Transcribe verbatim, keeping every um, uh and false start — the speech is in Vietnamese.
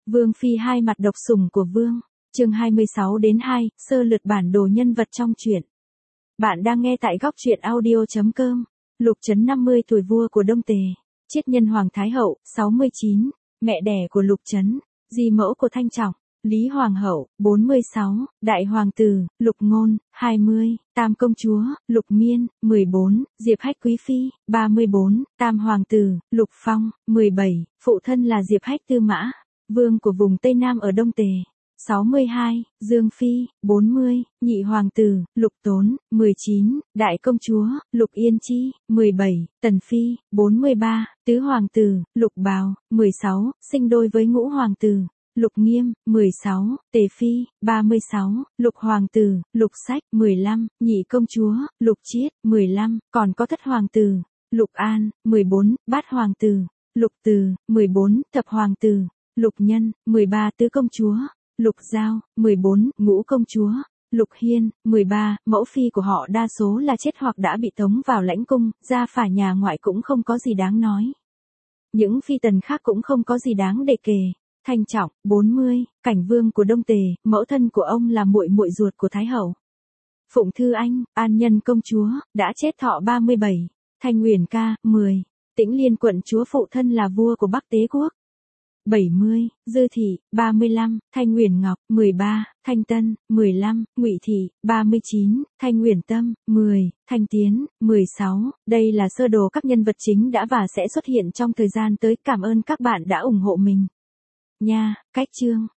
Vương Phi hai mặt độc sủng của Vương. Chương hai mươi sáu đến hai, sơ lược bản đồ nhân vật trong truyện. Bạn đang nghe tại góc truyện audio chấm com. Lục Trấn năm mươi tuổi vua của Đông Tề. Chiết nhân Hoàng Thái Hậu, sáu mươi chín. Mẹ đẻ của Lục Trấn. Di mẫu của Thanh Trọng. Lý Hoàng Hậu, bốn mươi sáu. Đại Hoàng Tử, Lục Ngôn, hai mươi. Tam Công Chúa, Lục Miên, mười bốn. Diệp Hách Quý Phi, ba mươi bốn. Tam Hoàng Tử, Lục Phong, mười bảy. Phụ thân là Diệp Hách Tư Mã, vương của vùng Tây Nam ở Đông Tề. sáu mươi hai. Dương Phi, bốn mươi. Nhị Hoàng Tử, Lục Tốn, mười chín. Đại Công Chúa, Lục Yên Chi, mười bảy. Tần Phi, bốn mươi ba. Tứ Hoàng Tử, Lục Bào, mười sáu. Sinh đôi với Ngũ Hoàng Tử, Lục Nghiêm, mười sáu. Tề Phi, ba mươi sáu. Lục Hoàng Tử, Lục Sách, mười lăm. Nhị Công Chúa, Lục Chiết, mười lăm. Còn có Thất Hoàng Tử, Lục An, mười bốn. Bát Hoàng Tử, Lục Từ, mười bốn. Thập Hoàng Tử, Lục Nhân, mười ba. Tứ Công Chúa, Lục Giao, mười bốn. Ngũ Công Chúa, Lục Hiên, mười ba. Mẫu phi của họ đa số là chết hoặc đã bị tống vào lãnh cung, ra phả nhà ngoại cũng không có gì đáng nói. Những phi tần khác cũng không có gì đáng để kể. Thanh Trọng, bốn mươi. Cảnh vương của Đông Tề, mẫu thân của ông là muội muội ruột của Thái Hậu. Phụng Thư Anh, An Nhân Công Chúa, đã chết thọ ba mươi bảy. Thanh Uyển Ca, mười. Tĩnh Liên Quận Chúa phụ thân là vua của Bắc Tế Quốc. bảy mươi. Dư Thị, ba mươi lăm. Thanh Uyển Ngọc, mười ba. Thanh Tân, mười lăm. Ngụy Thị, ba mươi chín. Thanh Uyển Tâm, mười. Thanh Tiến, mười sáu. Đây là sơ đồ các nhân vật chính đã và sẽ xuất hiện trong thời gian tới. Cảm ơn các bạn đã ủng hộ mình nha. Cách chương.